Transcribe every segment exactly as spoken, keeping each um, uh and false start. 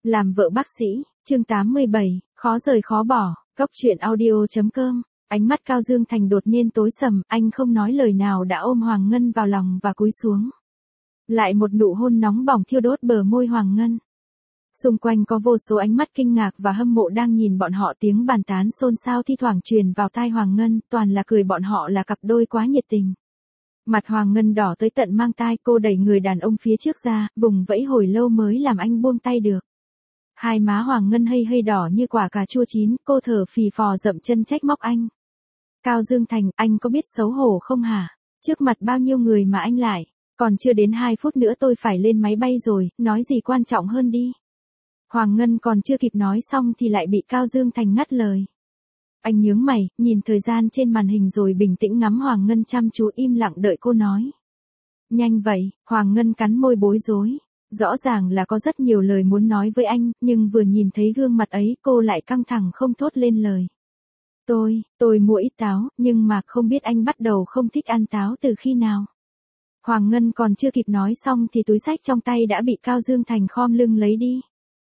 Làm vợ bác sĩ, chương tám mươi bảy, khó rời khó bỏ, Cốc truyện audio.com. Ánh mắt Cao Dương Thành đột nhiên tối sầm, anh không nói lời nào đã ôm Hoàng Ngân vào lòng và cúi xuống. Lại một nụ hôn nóng bỏng thiêu đốt bờ môi Hoàng Ngân. Xung quanh có vô số ánh mắt kinh ngạc và hâm mộ đang nhìn bọn họ, tiếng bàn tán xôn xao thi thoảng truyền vào tai Hoàng Ngân, toàn là cười bọn họ là cặp đôi quá nhiệt tình. Mặt Hoàng Ngân đỏ tới tận mang tai, cô đẩy người đàn ông phía trước ra, vùng vẫy hồi lâu mới làm anh buông tay được. Hai má Hoàng Ngân hây hây đỏ như quả cà chua chín, cô thở phì phò dậm chân trách móc anh. Cao Dương Thành, anh có biết xấu hổ không hả? Trước mặt bao nhiêu người mà anh lại, còn chưa đến hai phút nữa tôi phải lên máy bay rồi, nói gì quan trọng hơn đi. Hoàng Ngân còn chưa kịp nói xong thì lại bị Cao Dương Thành ngắt lời. Anh nhướng mày, nhìn thời gian trên màn hình rồi bình tĩnh ngắm Hoàng Ngân chăm chú im lặng đợi cô nói. Nhanh vậy, Hoàng Ngân cắn môi bối rối. Rõ ràng là có rất nhiều lời muốn nói với anh, nhưng vừa nhìn thấy gương mặt ấy cô lại căng thẳng không thốt lên lời. Tôi, tôi mua ít táo, nhưng mà không biết anh bắt đầu không thích ăn táo từ khi nào. Hoàng Ngân còn chưa kịp nói xong thì túi xách trong tay đã bị Cao Dương Thành khom lưng lấy đi.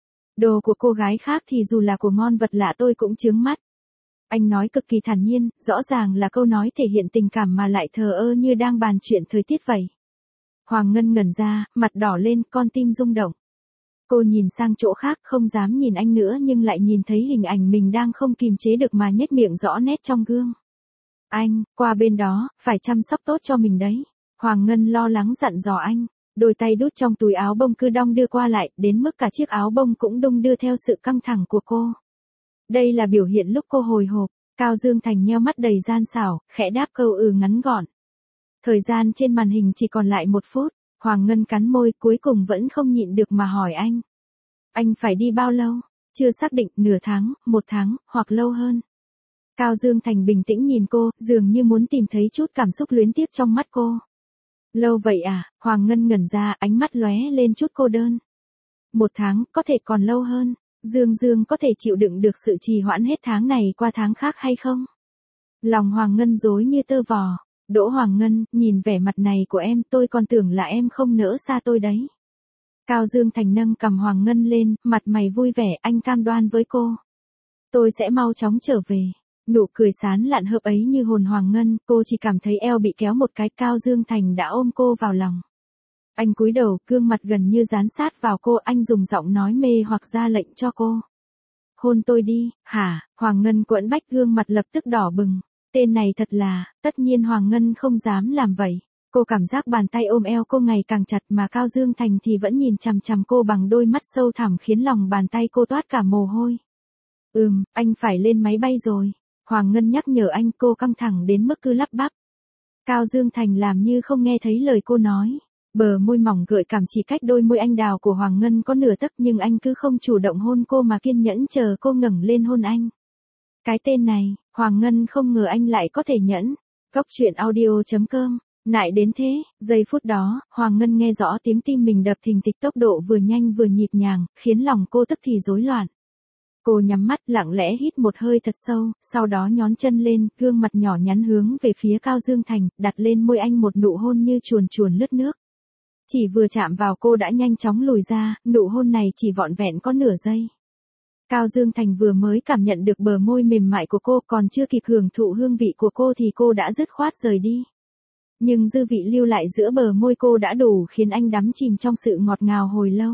Đồ của cô gái khác thì dù là của ngon vật lạ tôi cũng chướng mắt. Anh nói cực kỳ thản nhiên, rõ ràng là câu nói thể hiện tình cảm mà lại thờ ơ như đang bàn chuyện thời tiết vậy. Hoàng Ngân ngẩn ra, mặt đỏ lên, con tim rung động. Cô nhìn sang chỗ khác, không dám nhìn anh nữa nhưng lại nhìn thấy hình ảnh mình đang không kìm chế được mà nhếch miệng rõ nét trong gương. Anh, qua bên đó, phải chăm sóc tốt cho mình đấy. Hoàng Ngân lo lắng dặn dò anh. Đôi tay đút trong túi áo bông cứ đong đưa qua lại, đến mức cả chiếc áo bông cũng đung đưa theo sự căng thẳng của cô. Đây là biểu hiện lúc cô hồi hộp. Cao Dương Thành nheo mắt đầy gian xảo, khẽ đáp câu ừ ngắn gọn. Thời gian trên màn hình chỉ còn lại một phút, Hoàng Ngân cắn môi cuối cùng vẫn không nhịn được mà hỏi anh. Anh phải đi bao lâu? Chưa xác định, nửa tháng, một tháng, hoặc lâu hơn. Cao Dương Thành bình tĩnh nhìn cô, dường như muốn tìm thấy chút cảm xúc luyến tiếc trong mắt cô. Lâu vậy à? Hoàng Ngân ngẩn ra, ánh mắt lóe lên chút cô đơn. Một tháng, có thể còn lâu hơn. Dương Dương có thể chịu đựng được sự trì hoãn hết tháng này qua tháng khác hay không? Lòng Hoàng Ngân rối như tơ vò. Đỗ Hoàng Ngân, nhìn vẻ mặt này của em tôi còn tưởng là em không nỡ xa tôi đấy. Cao Dương Thành nâng cằm Hoàng Ngân lên, mặt mày vui vẻ, anh cam đoan với cô. Tôi sẽ mau chóng trở về. Nụ cười sán lạn hợp ấy như hồn Hoàng Ngân, cô chỉ cảm thấy eo bị kéo một cái. Cao Dương Thành đã ôm cô vào lòng. Anh cúi đầu, gương mặt gần như dán sát vào cô, anh dùng giọng nói mê hoặc ra lệnh cho cô. Hôn tôi đi, hả? Hoàng Ngân quẫn bách, gương mặt lập tức đỏ bừng. Tên này thật là, tất nhiên Hoàng Ngân không dám làm vậy. Cô cảm giác bàn tay ôm eo cô ngày càng chặt mà Cao Dương Thành thì vẫn nhìn chằm chằm cô bằng đôi mắt sâu thẳm khiến lòng bàn tay cô toát cả mồ hôi. Ừm, anh phải lên máy bay rồi. Hoàng Ngân nhắc nhở anh, cô căng thẳng đến mức cứ lắp bắp. Cao Dương Thành làm như không nghe thấy lời cô nói. Bờ môi mỏng gợi cảm chỉ cách đôi môi anh đào của Hoàng Ngân có nửa tấc nhưng anh cứ không chủ động hôn cô mà kiên nhẫn chờ cô ngẩng lên hôn anh. Cái tên này, Hoàng Ngân không ngờ anh lại có thể nhẫn. Cốc truyện audio.com. Nại đến thế, giây phút đó, Hoàng Ngân nghe rõ tiếng tim mình đập thình thịch, tốc độ vừa nhanh vừa nhịp nhàng, khiến lòng cô tức thì rối loạn. Cô nhắm mắt lặng lẽ hít một hơi thật sâu, sau đó nhón chân lên, gương mặt nhỏ nhắn hướng về phía Cao Dương Thành, đặt lên môi anh một nụ hôn như chuồn chuồn lướt nước. Chỉ vừa chạm vào cô đã nhanh chóng lùi ra, nụ hôn này chỉ vỏn vẹn có nửa giây. Cao Dương Thành vừa mới cảm nhận được bờ môi mềm mại của cô, còn chưa kịp hưởng thụ hương vị của cô thì cô đã dứt khoát rời đi. Nhưng dư vị lưu lại giữa bờ môi cô đã đủ khiến anh đắm chìm trong sự ngọt ngào hồi lâu.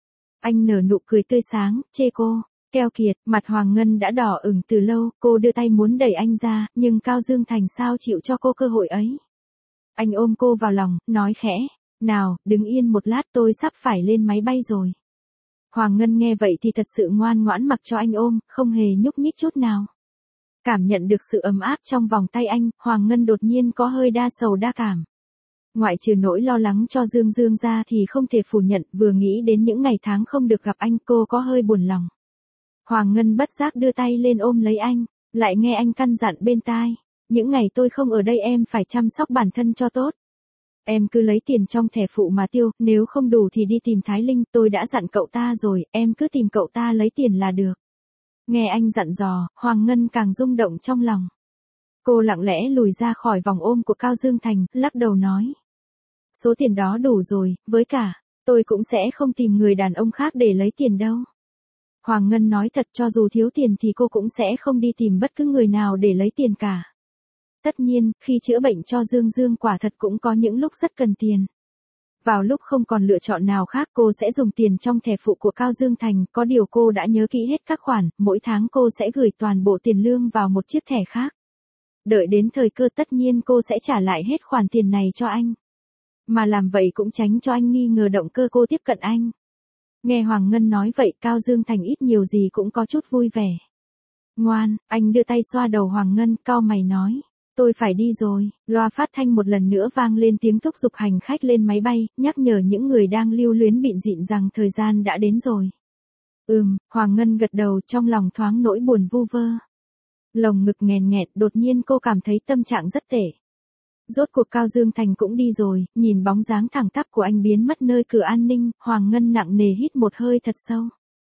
Anh nở nụ cười tươi sáng, chê cô. Keo kiệt, mặt Hoàng Ngân đã đỏ ửng từ lâu, cô đưa tay muốn đẩy anh ra, nhưng Cao Dương Thành sao chịu cho cô cơ hội ấy. Anh ôm cô vào lòng, nói khẽ, nào, đứng yên một lát, tôi sắp phải lên máy bay rồi. Hoàng Ngân nghe vậy thì thật sự ngoan ngoãn mặc cho anh ôm, không hề nhúc nhích chút nào. Cảm nhận được sự ấm áp trong vòng tay anh, Hoàng Ngân đột nhiên có hơi đa sầu đa cảm. Ngoại trừ nỗi lo lắng cho Dương Dương ra thì không thể phủ nhận, vừa nghĩ đến những ngày tháng không được gặp anh cô có hơi buồn lòng. Hoàng Ngân bất giác đưa tay lên ôm lấy anh, lại nghe anh căn dặn bên tai. Những ngày tôi không ở đây em phải chăm sóc bản thân cho tốt. Em cứ lấy tiền trong thẻ phụ mà tiêu, nếu không đủ thì đi tìm Thái Linh, tôi đã dặn cậu ta rồi, em cứ tìm cậu ta lấy tiền là được. Nghe anh dặn dò, Hoàng Ngân càng rung động trong lòng. Cô lặng lẽ lùi ra khỏi vòng ôm của Cao Dương Thành, lắc đầu nói. Số tiền đó đủ rồi, với cả, tôi cũng sẽ không tìm người đàn ông khác để lấy tiền đâu. Hoàng Ngân nói thật, cho dù thiếu tiền thì cô cũng sẽ không đi tìm bất cứ người nào để lấy tiền cả. Tất nhiên, khi chữa bệnh cho Dương Dương quả thật cũng có những lúc rất cần tiền. Vào lúc không còn lựa chọn nào khác cô sẽ dùng tiền trong thẻ phụ của Cao Dương Thành, có điều cô đã nhớ kỹ hết các khoản, mỗi tháng cô sẽ gửi toàn bộ tiền lương vào một chiếc thẻ khác. Đợi đến thời cơ tất nhiên cô sẽ trả lại hết khoản tiền này cho anh. Mà làm vậy cũng tránh cho anh nghi ngờ động cơ cô tiếp cận anh. Nghe Hoàng Ngân nói vậy Cao Dương Thành ít nhiều gì cũng có chút vui vẻ. Ngoan, anh đưa tay xoa đầu Hoàng Ngân, cau mày nói. Tôi phải đi rồi, loa phát thanh một lần nữa vang lên tiếng thúc giục hành khách lên máy bay, nhắc nhở những người đang lưu luyến bịn dịn rằng thời gian đã đến rồi. Ừm, Hoàng Ngân gật đầu trong lòng thoáng nỗi buồn vu vơ. Lồng ngực nghèn nghẹt, đột nhiên cô cảm thấy tâm trạng rất tệ. Rốt cuộc Cao Dương Thành cũng đi rồi, nhìn bóng dáng thẳng tắp của anh biến mất nơi cửa an ninh, Hoàng Ngân nặng nề hít một hơi thật sâu.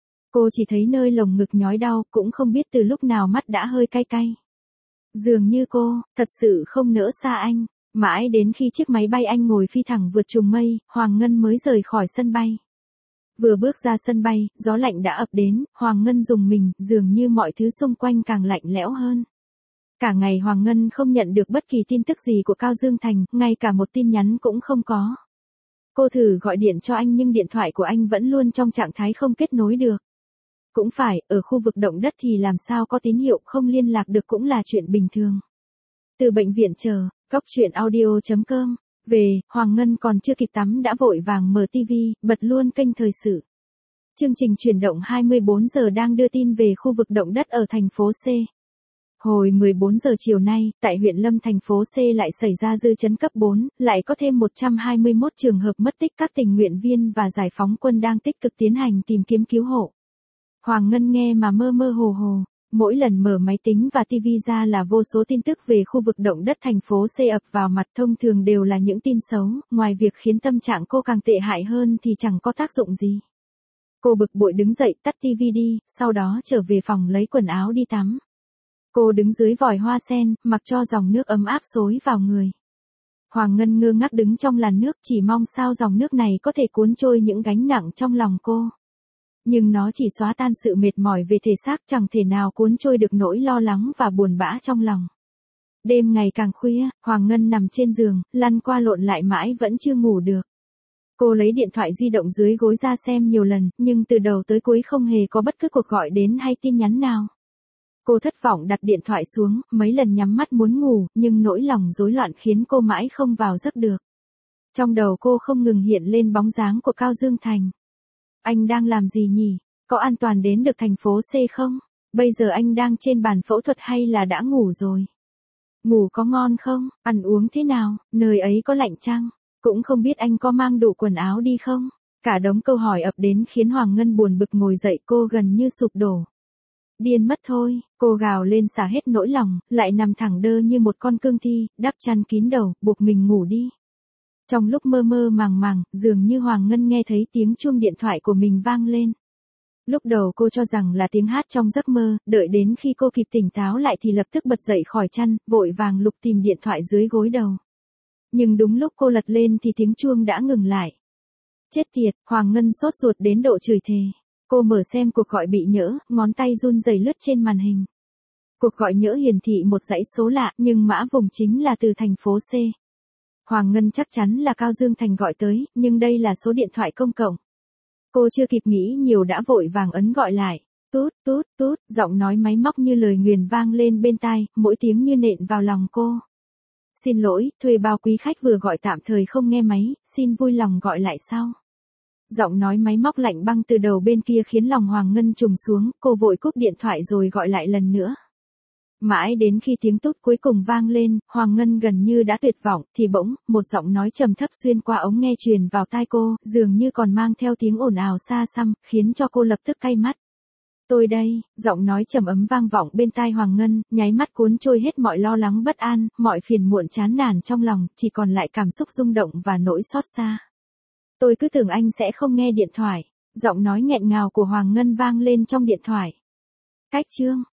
Cô chỉ thấy nơi lồng ngực nhói đau, cũng không biết từ lúc nào mắt đã hơi cay cay. Dường như cô, thật sự không nỡ xa anh, mãi đến khi chiếc máy bay anh ngồi phi thẳng vượt trùng mây, Hoàng Ngân mới rời khỏi sân bay. Vừa bước ra sân bay, gió lạnh đã ập đến, Hoàng Ngân rùng mình, dường như mọi thứ xung quanh càng lạnh lẽo hơn. Cả ngày Hoàng Ngân không nhận được bất kỳ tin tức gì của Cao Dương Thành, ngay cả một tin nhắn cũng không có. Cô thử gọi điện cho anh nhưng điện thoại của anh vẫn luôn trong trạng thái không kết nối được. Cũng phải, ở khu vực động đất thì làm sao có tín hiệu không liên lạc được cũng là chuyện bình thường. Từ bệnh viện chờ, góc chuyện audio chấm com, về, Hoàng Ngân còn chưa kịp tắm đã vội vàng mở tivi, bật luôn kênh thời sự. Chương trình chuyển động hai mươi bốn giờ đang đưa tin về khu vực động đất ở thành phố C. Hồi mười bốn giờ chiều nay, tại huyện Lâm thành phố C lại xảy ra dư chấn cấp bốn, lại có thêm một trăm hai mươi mốt trường hợp mất tích, các tình nguyện viên và giải phóng quân đang tích cực tiến hành tìm kiếm cứu hộ. Hoàng Ngân nghe mà mơ mơ hồ hồ, mỗi lần mở máy tính và tivi ra là vô số tin tức về khu vực động đất thành phố C ập vào mặt, thông thường đều là những tin xấu, ngoài việc khiến tâm trạng cô càng tệ hại hơn thì chẳng có tác dụng gì. Cô bực bội đứng dậy tắt tivi đi, sau đó trở về phòng lấy quần áo đi tắm. Cô đứng dưới vòi hoa sen, mặc cho dòng nước ấm áp xối vào người. Hoàng Ngân ngơ ngác đứng trong làn nước, chỉ mong sao dòng nước này có thể cuốn trôi những gánh nặng trong lòng cô. Nhưng nó chỉ xóa tan sự mệt mỏi về thể xác, chẳng thể nào cuốn trôi được nỗi lo lắng và buồn bã trong lòng. Đêm ngày càng khuya, Hoàng Ngân nằm trên giường, lăn qua lộn lại mãi vẫn chưa ngủ được. Cô lấy điện thoại di động dưới gối ra xem nhiều lần, nhưng từ đầu tới cuối không hề có bất cứ cuộc gọi đến hay tin nhắn nào. Cô thất vọng đặt điện thoại xuống, mấy lần nhắm mắt muốn ngủ, nhưng nỗi lòng rối loạn khiến cô mãi không vào giấc được. Trong đầu cô không ngừng hiện lên bóng dáng của Cao Dương Thành. Anh đang làm gì nhỉ? Có an toàn đến được thành phố C không? Bây giờ anh đang trên bàn phẫu thuật hay là đã ngủ rồi? Ngủ có ngon không? Ăn uống thế nào? Nơi ấy có lạnh chăng? Cũng không biết anh có mang đủ quần áo đi không? Cả đống câu hỏi ập đến khiến Hoàng Ngân buồn bực ngồi dậy, cô gần như sụp đổ. Điên mất thôi, cô gào lên xả hết nỗi lòng, lại nằm thẳng đơ như một con cương thi, đắp chăn kín đầu, buộc mình ngủ đi. Trong lúc mơ mơ màng màng, dường như Hoàng Ngân nghe thấy tiếng chuông điện thoại của mình vang lên. Lúc đầu cô cho rằng là tiếng hát trong giấc mơ, đợi đến khi cô kịp tỉnh táo lại thì lập tức bật dậy khỏi chăn, vội vàng lục tìm điện thoại dưới gối đầu. Nhưng đúng lúc cô lật lên thì tiếng chuông đã ngừng lại. Chết tiệt, Hoàng Ngân sốt ruột đến độ chửi thề. Cô mở xem cuộc gọi bị nhỡ, ngón tay run rẩy lướt trên màn hình. Cuộc gọi nhỡ hiển thị một dãy số lạ, nhưng mã vùng chính là từ thành phố C. Hoàng Ngân chắc chắn là Cao Dương Thành gọi tới, nhưng đây là số điện thoại công cộng. Cô chưa kịp nghĩ nhiều đã vội vàng ấn gọi lại. Tút, tút, tút, giọng nói máy móc như lời nguyền vang lên bên tai, mỗi tiếng như nện vào lòng cô. Xin lỗi, thuê bao quý khách vừa gọi tạm thời không nghe máy, xin vui lòng gọi lại sau. Giọng nói máy móc lạnh băng từ đầu bên kia khiến lòng Hoàng Ngân trùng xuống, cô vội cúp điện thoại rồi gọi lại lần nữa. Mãi đến khi tiếng tút cuối cùng vang lên, Hoàng Ngân gần như đã tuyệt vọng, thì bỗng, một giọng nói trầm thấp xuyên qua ống nghe truyền vào tai cô, dường như còn mang theo tiếng ồn ào xa xăm, khiến cho cô lập tức cay mắt. Tôi đây, giọng nói trầm ấm vang vọng bên tai Hoàng Ngân, nháy mắt cuốn trôi hết mọi lo lắng bất an, mọi phiền muộn chán nản trong lòng, chỉ còn lại cảm xúc rung động và nỗi xót xa. Tôi cứ tưởng anh sẽ không nghe điện thoại, giọng nói nghẹn ngào của Hoàng Ngân vang lên trong điện thoại. Cách chương